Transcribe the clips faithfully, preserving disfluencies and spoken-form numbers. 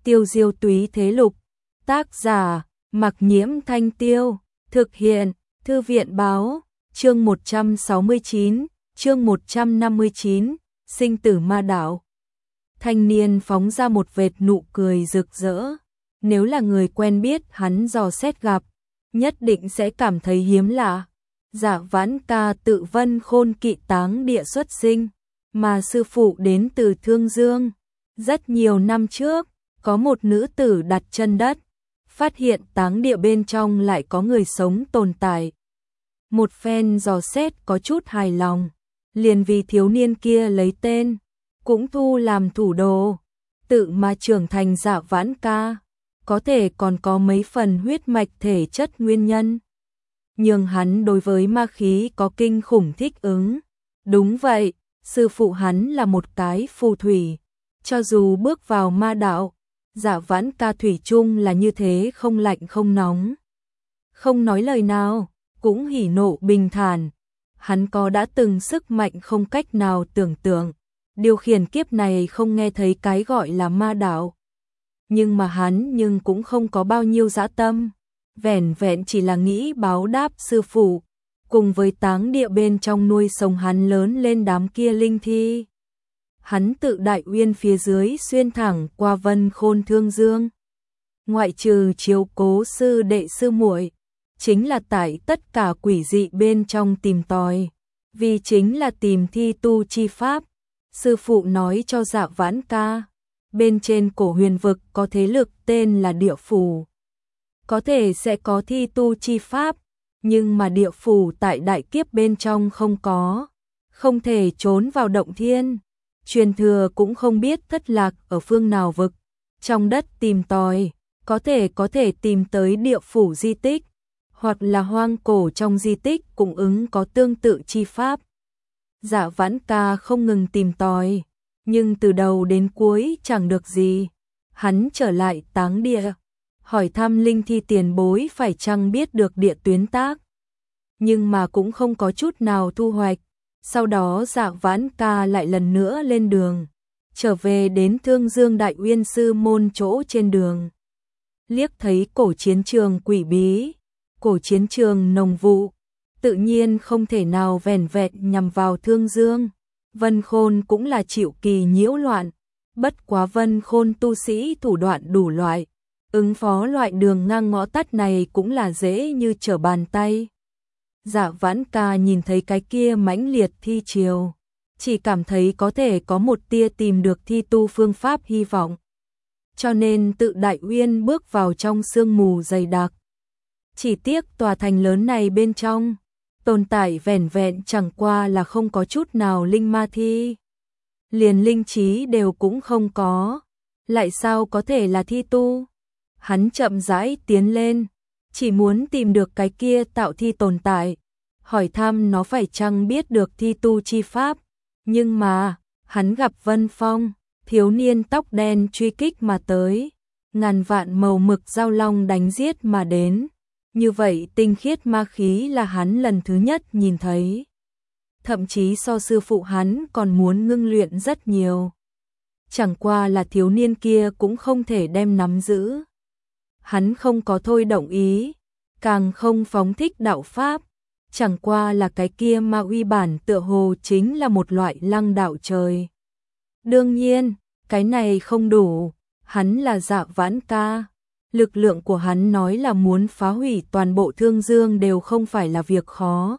Tiêu diêu túy thế lục. Tác giả, Mặc Nhiễm Thanh Tiêu. Thực hiện, Thư viện báo. Chương một trăm sáu mươi chín, chương một trăm năm mươi chín, sinh tử ma đạo. Thanh niên phóng ra một vệt nụ cười rực rỡ. Nếu là người quen biết hắn dò xét gặp, nhất định sẽ cảm thấy hiếm lạ. Dạ Vãn Ca tự Vân Khôn Kỵ Táng địa xuất sinh, mà sư phụ đến từ Thương Dương. Rất nhiều năm trước, có một nữ tử đặt chân đất, phát hiện táng địa bên trong lại có người sống tồn tại. Một phen dò xét có chút hài lòng, liền vì thiếu niên kia lấy tên, cũng thu làm thủ đồ, tự mà trưởng thành Dạ Vãn Ca. Có thể còn có mấy phần huyết mạch thể chất nguyên nhân, nhưng hắn đối với ma khí có kinh khủng thích ứng. Đúng vậy, sư phụ hắn là một cái phù thủy, cho dù bước vào ma đạo, Dạ Vãn Ca thủy chung là như thế, không lạnh không nóng, không nói lời nào, cũng hỉ nộ bình thản. Hắn có đã từng sức mạnh không cách nào tưởng tượng, điều khiển kiếp này không nghe thấy cái gọi là ma đạo. Nhưng mà hắn nhưng cũng không có bao nhiêu dã tâm, vẻn vẹn chỉ là nghĩ báo đáp sư phụ, cùng với táng địa bên trong nuôi sống hắn lớn lên đám kia linh thi. Hắn tự Đại Uyên phía dưới xuyên thẳng qua Vân Khôn Thương Dương, ngoại trừ chiếu cố sư đệ sư muội, chính là tại tất cả quỷ dị bên trong tìm tòi, vì chính là tìm thi tu chi pháp. Sư phụ nói cho Dạ Vãn Ca, bên trên cổ huyền vực có thế lực tên là địa phủ, có thể sẽ có thi tu chi pháp, nhưng mà địa phủ tại đại kiếp bên trong không có, không thể trốn vào động thiên, truyền thừa cũng không biết thất lạc ở phương nào vực. Trong đất tìm tòi, có thể có thể tìm tới địa phủ di tích, hoặc là hoang cổ trong di tích cũng ứng có tương tự chi pháp. Dạ Vãn Ca không ngừng tìm tòi, nhưng từ đầu đến cuối chẳng được gì. Hắn trở lại táng địa, hỏi thăm linh thi tiền bối phải chăng biết được địa tuyến tác, nhưng mà cũng không có chút nào thu hoạch. Sau đó Dạ Vãn Ca lại lần nữa lên đường, trở về đến Thương Dương Đại Uyên sư môn chỗ. Trên đường, liếc thấy cổ chiến trường quỷ bí, cổ chiến trường nồng vụ, tự nhiên không thể nào vẻn vẹn nhằm vào Thương Dương. Vân Khôn cũng là chịu kỳ nhiễu loạn, bất quá Vân Khôn tu sĩ thủ đoạn đủ loại, ứng phó loại đường ngang ngõ tắt này cũng là dễ như trở bàn tay. Dạ Vãn Ca nhìn thấy cái kia mãnh liệt thi triều, chỉ cảm thấy có thể có một tia tìm được thi tu phương pháp hy vọng, cho nên tự Đại Uyên bước vào trong sương mù dày đặc. Chỉ tiếc tòa thành lớn này bên trong tồn tại vẻn vẹn chẳng qua là không có chút nào linh ma thi, liền linh trí đều cũng không có, lại sao có thể là thi tu. Hắn chậm rãi tiến lên, chỉ muốn tìm được cái kia tạo thi tồn tại, hỏi thăm nó phải chăng biết được thi tu chi pháp. Nhưng mà, hắn gặp Vân Phong, thiếu niên tóc đen truy kích mà tới, ngàn vạn màu mực giao long đánh giết mà đến. Như vậy tinh khiết ma khí là hắn lần thứ nhất nhìn thấy, thậm chí so sư phụ hắn còn muốn ngưng luyện rất nhiều. Chẳng qua là thiếu niên kia cũng không thể đem nắm giữ. Hắn không có thôi động ý, càng không phóng thích đạo pháp, chẳng qua là cái kia ma uy bản tựa hồ chính là một loại lăng đạo trời. Đương nhiên, cái này không đủ, hắn là Dạ Vãn Ca. Lực lượng của hắn nói là muốn phá hủy toàn bộ Thương Dương đều không phải là việc khó.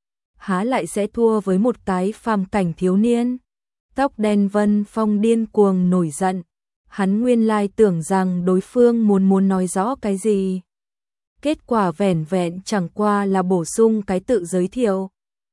Há lại sẽ thua với một cái phàm cảnh thiếu niên. Tóc đen Vân Phong điên cuồng nổi giận. Hắn nguyên lai tưởng rằng đối phương muốn muốn nói rõ cái gì. Kết quả vẻn vẹn chẳng qua là bổ sung cái tự giới thiệu.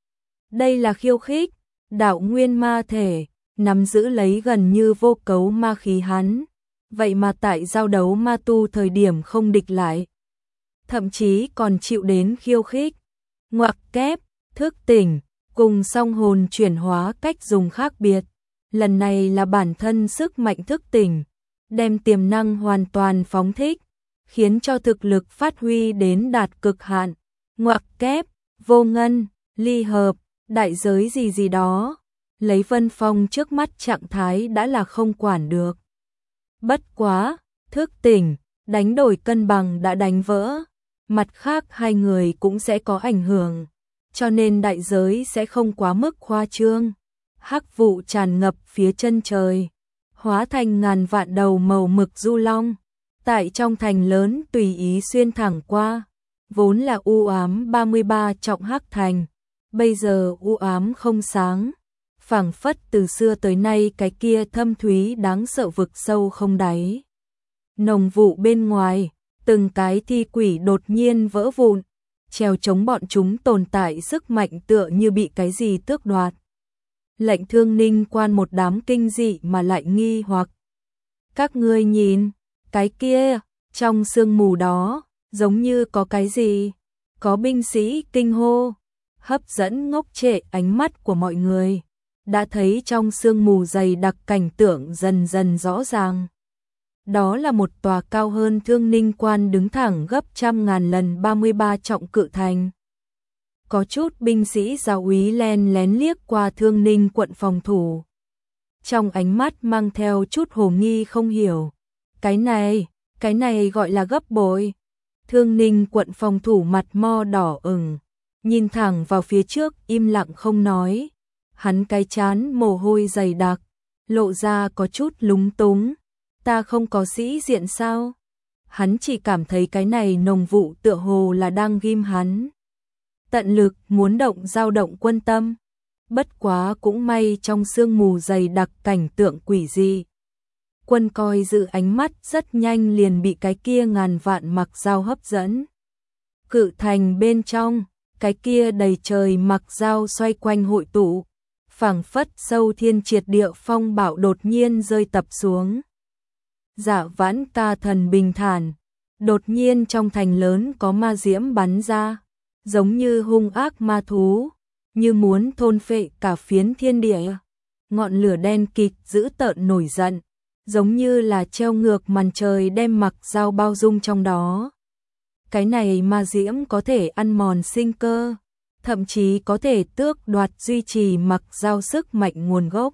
Đây là khiêu khích, đạo nguyên ma thể, nắm giữ lấy gần như vô cấu ma khí hắn. Vậy mà tại giao đấu ma tu thời điểm không địch lại, thậm chí còn chịu đến khiêu khích. Ngoặc kép, thức tỉnh, cùng song hồn chuyển hóa cách dùng khác biệt. Lần này là bản thân sức mạnh thức tỉnh, đem tiềm năng hoàn toàn phóng thích, khiến cho thực lực phát huy đến đạt cực hạn. Ngoặc kép, vô ngân, ly hợp, đại giới gì gì đó. Lấy Vân Phong trước mắt trạng thái đã là không quản được. Bất quá, Thức tỉnh, đánh đổi cân bằng đã đánh vỡ, mặt khác hai người cũng sẽ có ảnh hưởng, cho nên đại giới sẽ không quá mức khoa trương. Hắc vụ tràn ngập phía chân trời, hóa thành ngàn vạn đầu màu mực du long, tại trong thành lớn tùy ý xuyên thẳng qua, vốn là u ám ba mươi ba trọng hắc thành, bây giờ u ám không sáng, phảng phất từ xưa tới nay cái kia thâm thúy đáng sợ vực sâu không đáy. Nồng vụ bên ngoài, từng cái thi quỷ đột nhiên vỡ vụn, treo chống bọn chúng tồn tại sức mạnh tựa như bị cái gì tước đoạt. Lệnh Thương Ninh Quan một đám kinh dị mà lại nghi hoặc. Các ngươi nhìn, cái kia, trong sương mù đó, giống như có cái gì, có binh sĩ kinh hô, hấp dẫn ngốc trệ ánh mắt của mọi người. Đã thấy trong sương mù dày đặc cảnh tượng dần dần rõ ràng. Đó là một tòa cao hơn Thương Ninh Quan đứng thẳng gấp trăm ngàn lần ba mươi ba trọng cự thành. Có chút binh sĩ giáo úy len lén liếc qua Thương Ninh quận phòng thủ. Trong ánh mắt mang theo chút hồ nghi không hiểu. Cái này, cái này gọi là gấp bội. Thương Ninh quận phòng thủ mặt mo đỏ ửng, nhìn thẳng vào phía trước im lặng không nói. Hắn cái chán mồ hôi dày đặc, lộ ra có chút lúng túng. Ta không có sĩ diện sao? Hắn chỉ cảm thấy cái này nồng vụ tựa hồ là đang ghim hắn. Tận lực muốn động dao động quân tâm. Bất quá cũng may trong sương mù dày đặc cảnh tượng quỷ dị. Quân coi giữ ánh mắt rất nhanh liền bị cái kia ngàn vạn mặc dao hấp dẫn. Cự thành bên trong, cái kia đầy trời mặc dao xoay quanh hội tụ, phảng phất sâu thiên triệt địa phong bạo đột nhiên rơi tập xuống. Dạ Vãn Ca Thần bình thản, đột nhiên trong thành lớn có ma diễm bắn ra, giống như hung ác ma thú, như muốn thôn phệ cả phiến thiên địa. Ngọn lửa đen kịt dữ tợn nổi giận, giống như là treo ngược màn trời đem mặc dao bao dung trong đó. Cái này ma diễm có thể ăn mòn sinh cơ, thậm chí có thể tước đoạt duy trì mặc dao sức mạnh nguồn gốc.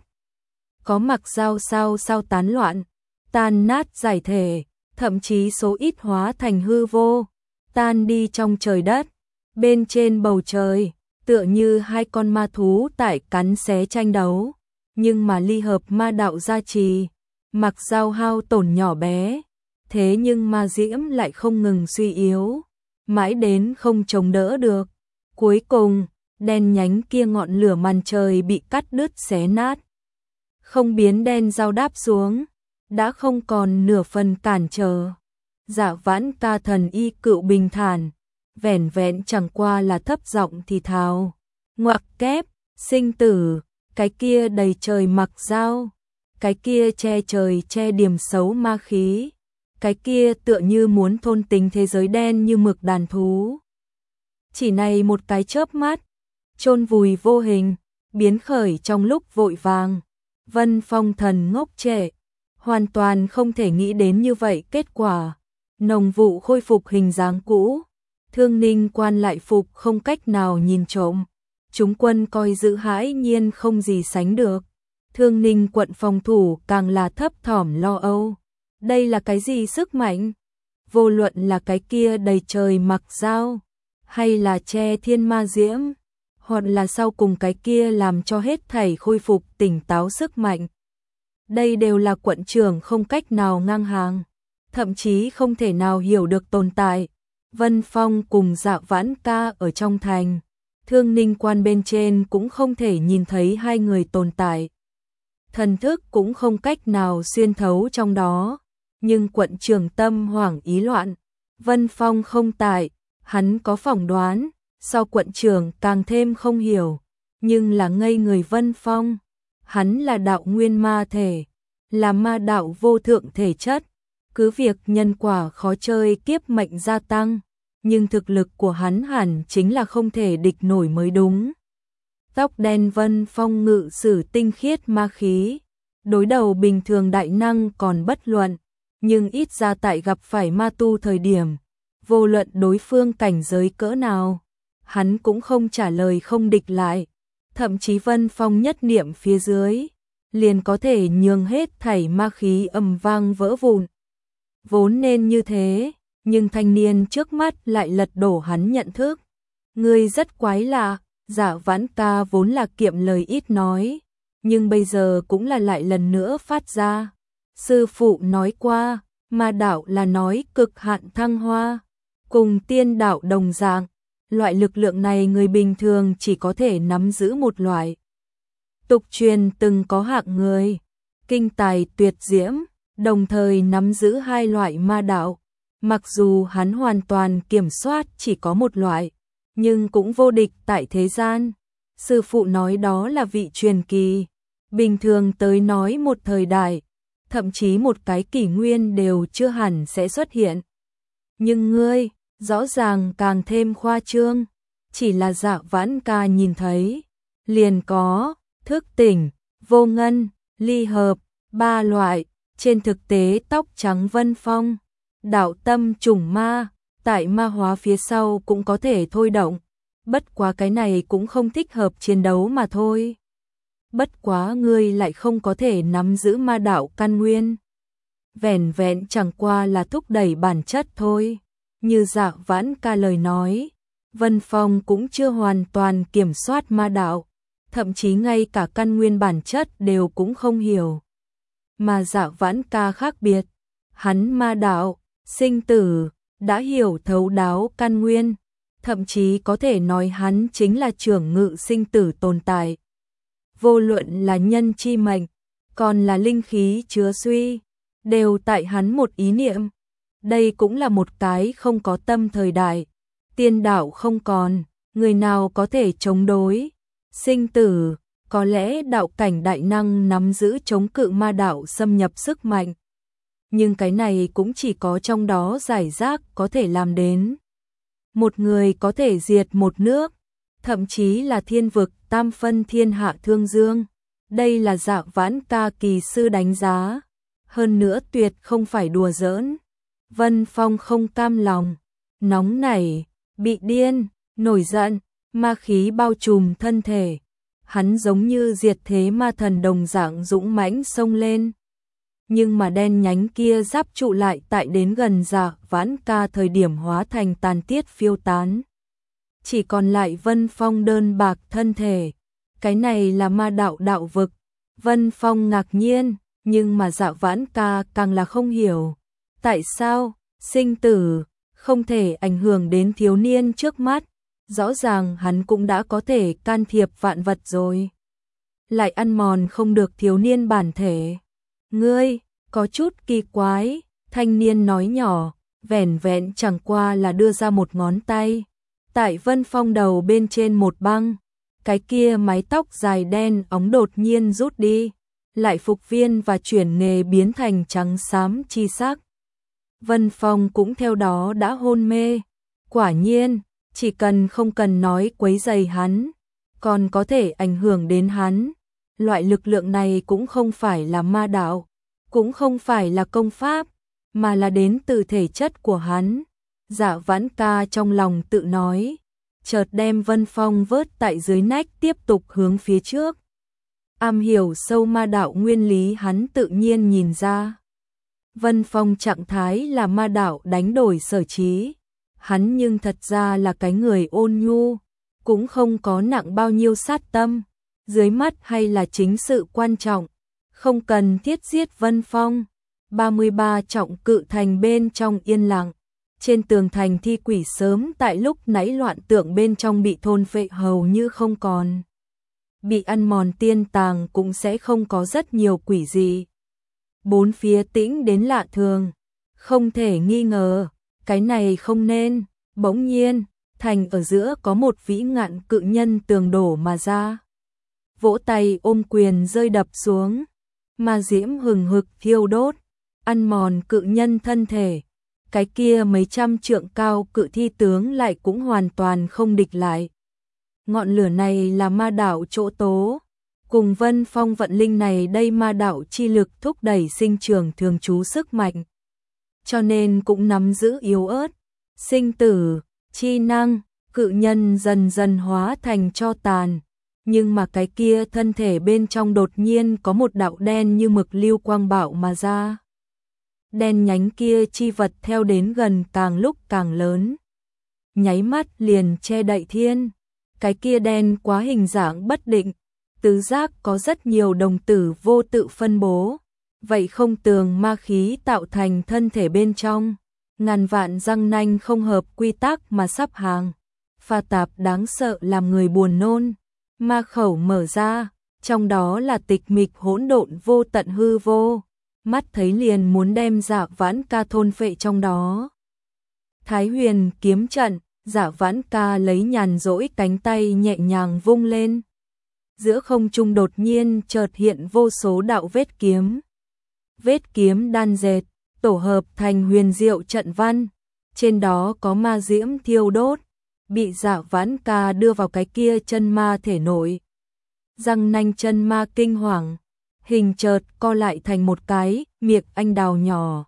Có mặc dao sao sao tán loạn, tan nát giải thể, thậm chí số ít hóa thành hư vô, tan đi trong trời đất. Bên trên bầu trời, tựa như hai con ma thú tại cắn xé tranh đấu, nhưng mà ly hợp ma đạo gia trì, mặc dao hao tổn nhỏ bé, thế nhưng ma diễm lại không ngừng suy yếu, mãi đến không chống đỡ được. Cuối cùng, đen nhánh kia ngọn lửa màn trời bị cắt đứt xé nát. Không biến đen dao đáp xuống, đã không còn nửa phần cản trở. Dạ Vãn Ca Thần y cựu bình thản, vẻn vẹn chẳng qua là thấp giọng thì thào. Ngoặc kép, sinh tử, cái kia đầy trời mặc dao, cái kia che trời che điểm xấu ma khí, cái kia tựa như muốn thôn tính thế giới đen như mực đàn thú. Chỉ này một cái chớp mắt, chôn vùi vô hình, biến khởi trong lúc vội vàng. Vân Phong Thần ngốc trệ, hoàn toàn không thể nghĩ đến như vậy kết quả. Nồng vụ khôi phục hình dáng cũ, Thương Ninh Quan lại phục không cách nào nhìn trộm. Chúng quân coi giữ hãi nhiên không gì sánh được. Thương Ninh quận phòng thủ càng là thấp thỏm lo âu. Đây là cái gì sức mạnh? Vô luận là cái kia đầy trời mặc dao, hay là che thiên ma diễm, hoặc là sau cùng cái kia làm cho hết thảy khôi phục tỉnh táo sức mạnh. Đây đều là quận trưởng không cách nào ngang hàng, thậm chí không thể nào hiểu được tồn tại. Vân Phong cùng Dạ Vãn Ca ở trong thành, Thương Ninh Quan bên trên cũng không thể nhìn thấy hai người tồn tại. Thần thức cũng không cách nào xuyên thấu trong đó, nhưng quận trưởng tâm hoảng ý loạn. Vân Phong không tại, hắn có phỏng đoán, sau quận trưởng càng thêm không hiểu, nhưng là ngây người Vân Phong. Hắn là đạo nguyên ma thể, là ma đạo vô thượng thể chất, cứ việc nhân quả khó chơi kiếp mệnh gia tăng, nhưng thực lực của hắn hẳn chính là không thể địch nổi mới đúng. Tóc đen Vân Phong ngự sử tinh khiết ma khí, đối đầu bình thường đại năng còn bất luận, nhưng ít ra tại gặp phải ma tu thời điểm, vô luận đối phương cảnh giới cỡ nào, hắn cũng không trả lời không địch lại, thậm chí Vân Phong nhất niệm phía dưới, liền có thể nhường hết thảy ma khí ầm vang vỡ vụn. vốn nên như thế, nhưng thanh niên trước mắt lại lật đổ hắn nhận thức. Ngươi rất quái lạ, Dạ Vãn Ca vốn là kiệm lời ít nói, nhưng bây giờ cũng là lại lần nữa phát ra. Sư phụ nói qua, ma đạo là nói cực hạn thăng hoa, cùng tiên đạo đồng dạng, loại lực lượng này người bình thường chỉ có thể nắm giữ một loại. Tục truyền từng có hạng người, kinh tài tuyệt diễm, đồng thời nắm giữ hai loại ma đạo, mặc dù hắn hoàn toàn kiểm soát chỉ có một loại, nhưng cũng vô địch tại thế gian. Sư phụ nói đó là vị truyền kỳ, bình thường tới nói một thời đại, thậm chí một cái kỷ nguyên đều chưa hẳn sẽ xuất hiện. Nhưng ngươi, rõ ràng càng thêm khoa trương, chỉ là Dạ Vãn Ca nhìn thấy, liền có thức tỉnh, vô ngân, ly hợp, ba loại, trên thực tế tóc trắng Vân Phong, đạo tâm trùng ma, tại ma hóa phía sau cũng có thể thôi động, bất quá cái này cũng không thích hợp chiến đấu mà thôi. Bất quá ngươi lại không có thể nắm giữ ma đạo căn nguyên. Vẻn vẹn chẳng qua là thúc đẩy bản chất thôi. Như Dạ Vãn Ca lời nói, Vân Phong cũng chưa hoàn toàn kiểm soát ma đạo, thậm chí ngay cả căn nguyên bản chất đều cũng không hiểu. Mà Dạ Vãn Ca khác biệt, hắn ma đạo, sinh tử, đã hiểu thấu đáo căn nguyên, thậm chí có thể nói hắn chính là trưởng ngự sinh tử tồn tại. Vô luận là nhân chi mệnh, còn là linh khí chứa suy, đều tại hắn một ý niệm. Đây cũng là một cái không có tâm thời đại, tiên đạo không còn, người nào có thể chống đối. Sinh tử, có lẽ đạo cảnh đại năng nắm giữ chống cự ma đạo xâm nhập sức mạnh. Nhưng cái này cũng chỉ có trong đó giải rác có thể làm đến. Một người có thể diệt một nước, thậm chí là thiên vực tam phân thiên hạ thương dương. Đây là Dạ Vãn Ca kỳ sư đánh giá. Hơn nữa tuyệt không phải đùa giỡn. Vân Phong không cam lòng, nóng nảy, bị điên, nổi giận, ma khí bao trùm thân thể. Hắn giống như diệt thế ma thần đồng dạng dũng mãnh xông lên. Nhưng mà đen nhánh kia giáp trụ lại tại đến gần Dạ Vãn Ca thời điểm hóa thành tàn tiết phiêu tán. Chỉ còn lại Vân Phong đơn bạc thân thể. Cái này là ma đạo đạo vực. Vân Phong ngạc nhiên, nhưng mà Dạ Vãn Ca càng là không hiểu. Tại sao, sinh tử, không thể ảnh hưởng đến thiếu niên trước mắt? Rõ ràng hắn cũng đã có thể can thiệp vạn vật rồi. Lại ăn mòn không được thiếu niên bản thể. Ngươi, có chút kỳ quái, thanh niên nói nhỏ, vẻn vẹn chẳng qua là đưa ra một ngón tay. Tại Vân Phong đầu bên trên một băng, cái kia mái tóc dài đen óng đột nhiên rút đi, lại phục viên và chuyển nghề biến thành trắng xám chi sắc. Vân Phong cũng theo đó đã hôn mê. Quả nhiên, chỉ cần không cần nói quấy rầy hắn, còn có thể ảnh hưởng đến hắn. Loại lực lượng này cũng không phải là ma đạo, cũng không phải là công pháp, mà là đến từ thể chất của hắn. Dạ Vãn Ca trong lòng tự nói, chợt đem Vân Phong vớt tại dưới nách tiếp tục hướng phía trước. Am hiểu sâu ma đạo nguyên lý hắn tự nhiên nhìn ra. Vân Phong trạng thái là ma đạo đánh đổi sở trí. Hắn nhưng thật ra là cái người ôn nhu, cũng không có nặng bao nhiêu sát tâm. Dưới mắt hay là chính sự quan trọng, không cần thiết giết Vân Phong. ba mươi ba trọng cự thành bên trong yên lặng. Trên tường thành thi quỷ sớm tại lúc nãy loạn tượng bên trong bị thôn phệ hầu như không còn. Bị ăn mòn tiên tàng cũng sẽ không có rất nhiều quỷ gì. Bốn phía tĩnh đến lạ thường, không thể nghi ngờ, cái này không nên. Bỗng nhiên, thành ở giữa có một vĩ ngạn cự nhân tường đổ mà ra. Vỗ tay ôm quyền rơi đập xuống, ma diễm hừng hực thiêu đốt, ăn mòn cự nhân thân thể. Cái kia mấy trăm trượng cao cự thi tướng lại cũng hoàn toàn không địch lại. Ngọn lửa này là ma đạo chỗ tố, cùng Vân Phong vận linh này đây ma đạo chi lực thúc đẩy sinh trưởng thường trú sức mạnh. Cho nên cũng nắm giữ yếu ớt, sinh tử, chi năng, cự nhân dần dần hóa thành tro tàn. Nhưng mà cái kia thân thể bên trong đột nhiên có một đạo đen như mực lưu quang bạo mà ra. đen nhánh kia chi vật theo đến gần càng lúc càng lớn. Nháy mắt liền che đậy thiên. Cái kia đen quá hình dạng bất định, tứ giác có rất nhiều đồng tử vô tự phân bố. Vậy không tường ma khí tạo thành thân thể bên trong. Ngàn vạn răng nanh không hợp quy tắc mà sắp hàng. Pha tạp đáng sợ làm người buồn nôn. Ma khẩu mở ra, trong đó là tịch mịch hỗn độn vô tận hư vô. Mắt thấy liền muốn đem Dạ Vãn Ca thôn phệ trong đó. Thái Huyền kiếm trận, Dạ Vãn Ca lấy nhàn rỗi cánh tay nhẹ nhàng vung lên. Giữa không trung đột nhiên chợt hiện vô số đạo vết kiếm. Vết kiếm đan dệt, tổ hợp thành huyền diệu trận văn. Trên đó có ma diễm thiêu đốt, bị Dạ Vãn Ca đưa vào cái kia chân ma thể nội. Răng nanh chân ma kinh hoàng, hình chợt co lại thành một cái miệng anh đào nhỏ.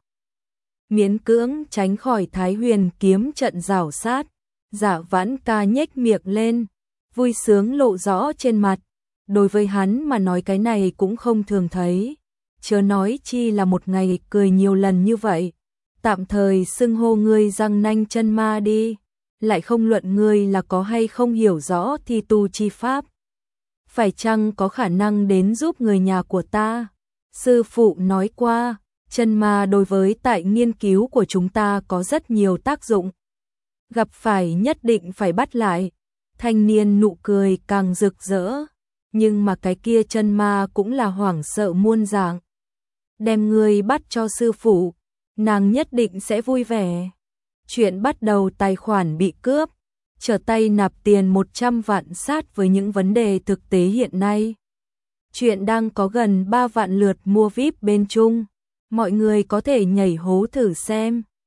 Miễn cưỡng tránh khỏi Thái Huyền kiếm trận rào sát. Dạ Vãn Ca nhếch miệng lên, vui sướng lộ rõ trên mặt. Đối với hắn mà nói cái này cũng không thường thấy, chớ nói chi là một ngày cười nhiều lần như vậy. Tạm thời xưng hô ngươi răng nanh chân ma đi, lại không luận ngươi là có hay không hiểu rõ thi tu chi pháp. Phải chăng có khả năng đến giúp người nhà của ta? Sư phụ nói qua, chân ma đối với tại nghiên cứu của chúng ta có rất nhiều tác dụng. Gặp phải nhất định phải bắt lại. Thanh niên nụ cười càng rực rỡ, nhưng mà cái kia chân ma cũng là hoảng sợ muôn dạng. Đem người bắt cho sư phụ, nàng nhất định sẽ vui vẻ. Chuyện bắt đầu tài khoản bị cướp, trở tay nạp tiền một trăm vạn sát với những vấn đề thực tế hiện nay. Chuyện đang có gần ba vạn lượt mua vi ai pi bên Trung, mọi người có thể nhảy hố thử xem.